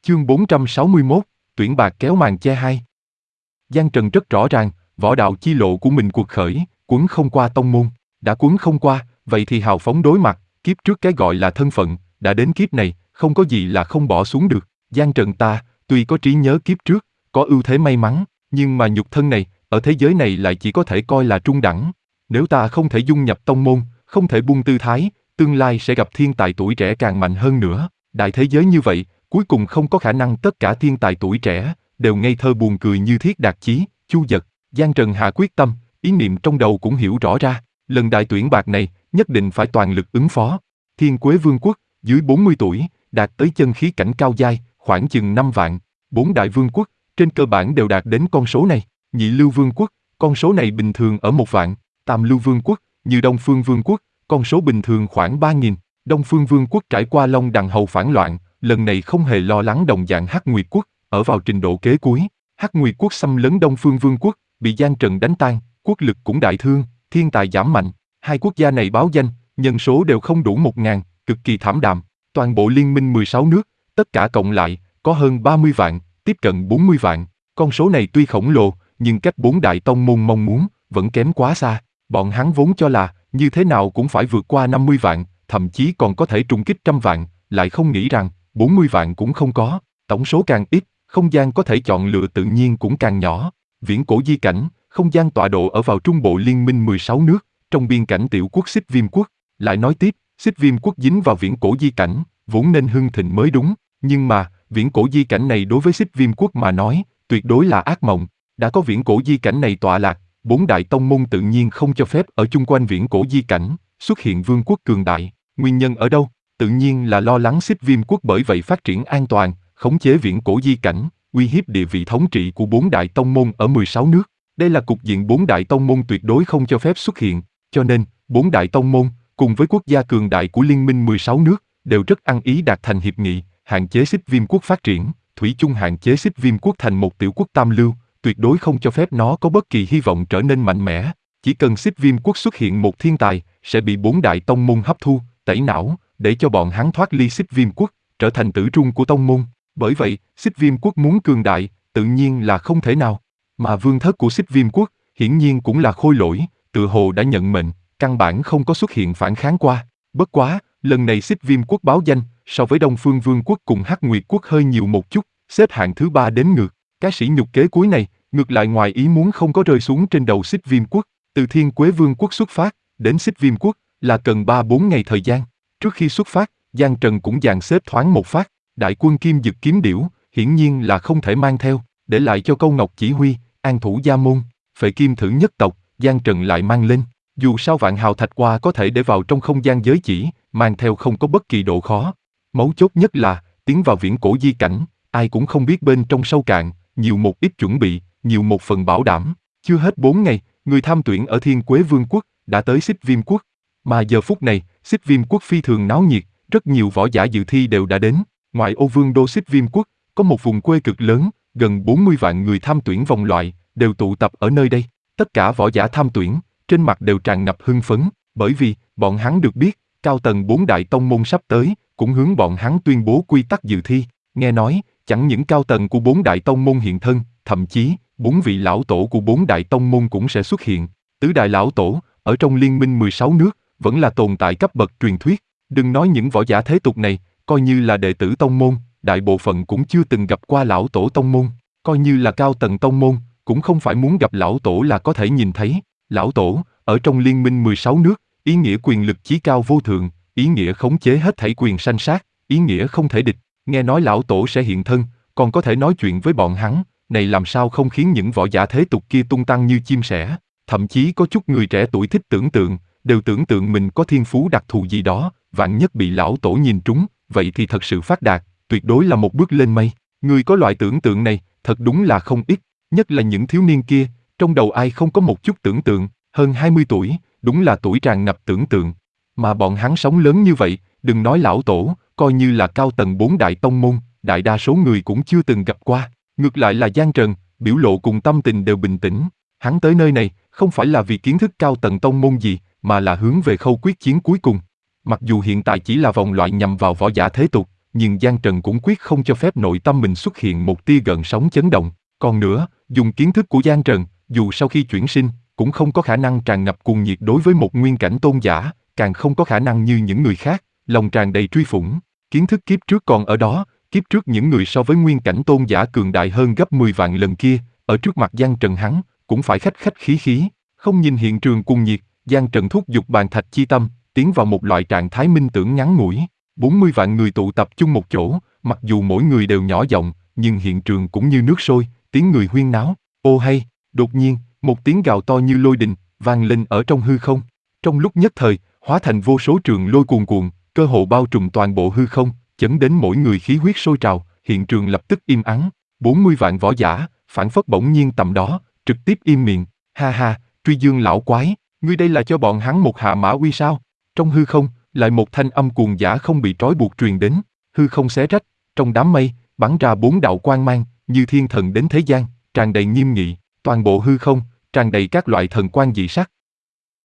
Chương 461, tuyển bạc kéo màn che 2. Giang Trần rất rõ ràng, võ đạo chi lộ của mình cuộc khởi, quấn không qua tông môn. Đã quấn không qua, vậy thì hào phóng đối mặt, kiếp trước cái gọi là thân phận, đã đến kiếp này, không có gì là không bỏ xuống được. Giang Trần ta, tuy có trí nhớ kiếp trước, có ưu thế may mắn, nhưng mà nhục thân này, ở thế giới này lại chỉ có thể coi là trung đẳng. Nếu ta không thể dung nhập tông môn, không thể buông tư thái, tương lai sẽ gặp thiên tài tuổi trẻ càng mạnh hơn nữa. Đại thế giới như vậy, cuối cùng không có khả năng tất cả thiên tài tuổi trẻ đều ngây thơ buồn cười như Thiết Đạt Chí, Chu Dật. Giang Trần hạ quyết tâm, ý niệm trong đầu cũng hiểu rõ ra, lần đại tuyển bạc này nhất định phải toàn lực ứng phó. Thiên Quế Vương quốc, dưới 40 tuổi, đạt tới chân khí cảnh cao giai, khoảng chừng 5 vạn. 4 đại vương quốc, trên cơ bản đều đạt đến con số này. Nhị Lưu Vương quốc, con số này bình thường ở 1 vạn. Tam Lưu Vương quốc, như Đông Phương Vương quốc, con số bình thường khoảng 3.000. Đông Phương Vương quốc trải qua Long Đằng Hầu phản loạn, lần này không hề lo lắng đồng dạng Hắc Nguyệt quốc, ở vào trình độ kế cuối. Hắc Nguyệt quốc xâm lấn Đông Phương Vương quốc, bị Giang Trần đánh tan, quốc lực cũng đại thương, thiên tài giảm mạnh. Hai quốc gia này báo danh, nhân số đều không đủ 1.000, cực kỳ thảm đạm. Toàn bộ liên minh 16 nước, tất cả cộng lại, có hơn 30 vạn, tiếp cận 40 vạn. Con số này tuy khổng lồ, nhưng cách 4 đại tông môn mong muốn, vẫn kém quá xa. Bọn hắn vốn cho là, như thế nào cũng phải vượt qua 50 vạn, thậm chí còn có thể trùng kích 100 vạn, lại không nghĩ rằng, 40 vạn cũng không có. Tổng số càng ít, không gian có thể chọn lựa tự nhiên cũng càng nhỏ. Viễn cổ di cảnh, không gian tọa độ ở vào trung bộ liên minh 16 nước, trong biên cảnh tiểu quốc Xích Viêm quốc. Lại nói tiếp, Xích Viêm quốc dính vào viễn cổ di cảnh, vốn nên hưng thịnh mới đúng, nhưng mà, viễn cổ di cảnh này đối với Xích Viêm quốc mà nói, tuyệt đối là ác mộng. Đã có viễn cổ di cảnh này tọa lạc, 4 đại tông môn tự nhiên không cho phép ở chung quanh viễn cổ di cảnh xuất hiện vương quốc cường đại. Nguyên nhân ở đâu? Tự nhiên là lo lắng Xích Viêm quốc bởi vậy phát triển an toàn, khống chế viễn cổ di cảnh, uy hiếp địa vị thống trị của 4 đại tông môn ở 16 nước. Đây là cục diện 4 đại tông môn tuyệt đối không cho phép xuất hiện, cho nên 4 đại tông môn cùng với quốc gia cường đại của liên minh 16 nước đều rất ăn ý đạt thành hiệp nghị, hạn chế Xích Viêm quốc phát triển, thủy chung hạn chế Xích Viêm quốc thành một tiểu quốc tam lưu, tuyệt đối không cho phép nó có bất kỳ hy vọng trở nên mạnh mẽ. Chỉ cần Xích Viêm quốc xuất hiện một thiên tài, sẽ bị 4 đại tông môn hấp thu, tẩy não, để cho bọn hắn thoát ly Xích Viêm quốc, trở thành tử trung của tông môn. Bởi vậy, Xích Viêm quốc muốn cường đại, tự nhiên là không thể nào. Mà vương thất của Xích Viêm quốc, hiển nhiên cũng là khôi lỗi, tự hồ đã nhận mệnh, căn bản không có xuất hiện phản kháng qua. Bất quá, lần này Xích Viêm quốc báo danh, so với Đông Phương Vương quốc cùng Hắc Nguyệt quốc hơi nhiều một chút, xếp hạng thứ 3 đến ngược. Cái sỉ nhục kế cuối này, ngược lại ngoài ý muốn không có rơi xuống trên đầu Xích Viêm quốc. Từ Thiên Quế Vương quốc xuất phát, đến Xích Viêm quốc, là cần 3-4 ngày thời gian. Trước khi xuất phát, Giang Trần cũng dàn xếp thoáng một phát, đại quân Kim Dực kiếm điểu, hiển nhiên là không thể mang theo, để lại cho Câu Ngọc chỉ huy, an thủ gia môn, Phệ Kim Thử nhất tộc, Giang Trần lại mang lên. Dù sao vạn hào thạch qua có thể để vào trong không gian giới chỉ, mang theo không có bất kỳ độ khó. Mấu chốt nhất là, tiến vào viễn cổ di cảnh, ai cũng không biết bên trong sâu cạn, nhiều một ít chuẩn bị, nhiều một phần bảo đảm. Chưa hết 4 ngày, người tham tuyển ở Thiên Quế Vương quốc, đã tới Xích Viêm quốc. Mà giờ phút này, Xích Viêm quốc phi thường náo nhiệt, rất nhiều võ giả dự thi đều đã đến. Ngoài ô vương đô Xích Viêm quốc, có một vùng quê cực lớn, gần 40 vạn người tham tuyển vòng loại, đều tụ tập ở nơi đây. Tất cả võ giả tham tuyển, trên mặt đều tràn ngập hưng phấn, bởi vì, bọn hắn được biết, cao tầng 4 đại tông môn sắp tới, cũng hướng bọn hắn tuyên bố quy tắc dự thi. Nghe nói, chẳng những cao tầng của 4 đại tông môn hiện thân, thậm chí, 4 vị lão tổ của 4 đại tông môn cũng sẽ xuất hiện. Tứ đại lão tổ, ở trong liên minh 16 nước, vẫn là tồn tại cấp bậc truyền thuyết. Đừng nói những võ giả thế tục này, coi như là đệ tử tông môn, đại bộ phận cũng chưa từng gặp qua lão tổ tông môn. Coi như là cao tầng tông môn, cũng không phải muốn gặp lão tổ là có thể nhìn thấy. Lão tổ, ở trong liên minh 16 nước, ý nghĩa quyền lực chí cao vô thượng, ý nghĩa khống chế hết thảy quyền sanh sát, ý nghĩa không thể địch. Nghe nói lão tổ sẽ hiện thân, còn có thể nói chuyện với bọn hắn, này làm sao không khiến những võ giả thế tục kia tung tăng như chim sẻ. Thậm chí có chút người trẻ tuổi thích tưởng tượng, đều tưởng tượng mình có thiên phú đặc thù gì đó, vạn nhất bị lão tổ nhìn trúng, vậy thì thật sự phát đạt, tuyệt đối là một bước lên mây. Người có loại tưởng tượng này, thật đúng là không ít, nhất là những thiếu niên kia, trong đầu ai không có một chút tưởng tượng, hơn 20 tuổi, đúng là tuổi tràn ngập tưởng tượng. Mà bọn hắn sống lớn như vậy, đừng nói lão tổ, coi như là cao tầng 4 đại tông môn, đại đa số người cũng chưa từng gặp qua. Ngược lại là Giang Trần, biểu lộ cùng tâm tình đều bình tĩnh. Hắn tới nơi này, không phải là vì kiến thức cao tầng tông môn gì, mà là hướng về khâu quyết chiến cuối cùng. Mặc dù hiện tại chỉ là vòng loại nhằm vào võ giả thế tục, nhưng Giang Trần cũng quyết không cho phép nội tâm mình xuất hiện một tia gợn sóng chấn động. Còn nữa, dùng kiến thức của Giang Trần, dù sau khi chuyển sinh, cũng không có khả năng tràn ngập cuồng nhiệt đối với một nguyên cảnh tôn giả, càng không có khả năng như những người khác, lòng tràn đầy truy phủng. Kiến thức kiếp trước còn ở đó, kiếp trước những người so với nguyên cảnh tôn giả cường đại hơn gấp 10 vạn lần kia, ở trước mặt Giang Trần hắn, cũng phải khách khách khí khí. Không nhìn hiện trường cuồng nhiệt, Giang Trần thúc giục bàn thạch chi tâm, tiến vào một loại trạng thái minh tưởng ngắn ngủi. 40 vạn người tụ tập chung một chỗ, mặc dù mỗi người đều nhỏ giọng, nhưng hiện trường cũng như nước sôi, tiếng người huyên náo. Ô hay, đột nhiên, một tiếng gào to như lôi đình, vang lên ở trong hư không. Trong lúc nhất thời, hóa thành vô số trường lôi cuồn cuộn, cơ hồ bao trùm toàn bộ hư không, chấn đến mỗi người khí huyết sôi trào, hiện trường lập tức im ắng. 40 vạn võ giả, phảng phất bỗng nhiên tầm đó, trực tiếp im miệng. Ha ha, Truy Dương lão quái, ngươi đây là cho bọn hắn một hạ mã uy sao? Trong hư không, lại một thanh âm cuồng dã không bị trói buộc truyền đến, hư không xé rách, trong đám mây, bắn ra 4 đạo quang mang, như thiên thần đến thế gian, tràn đầy nghiêm nghị, toàn bộ hư không, tràn đầy các loại thần quang dị sắc.